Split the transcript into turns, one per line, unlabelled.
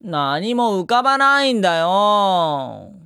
何も浮かばないんだよ。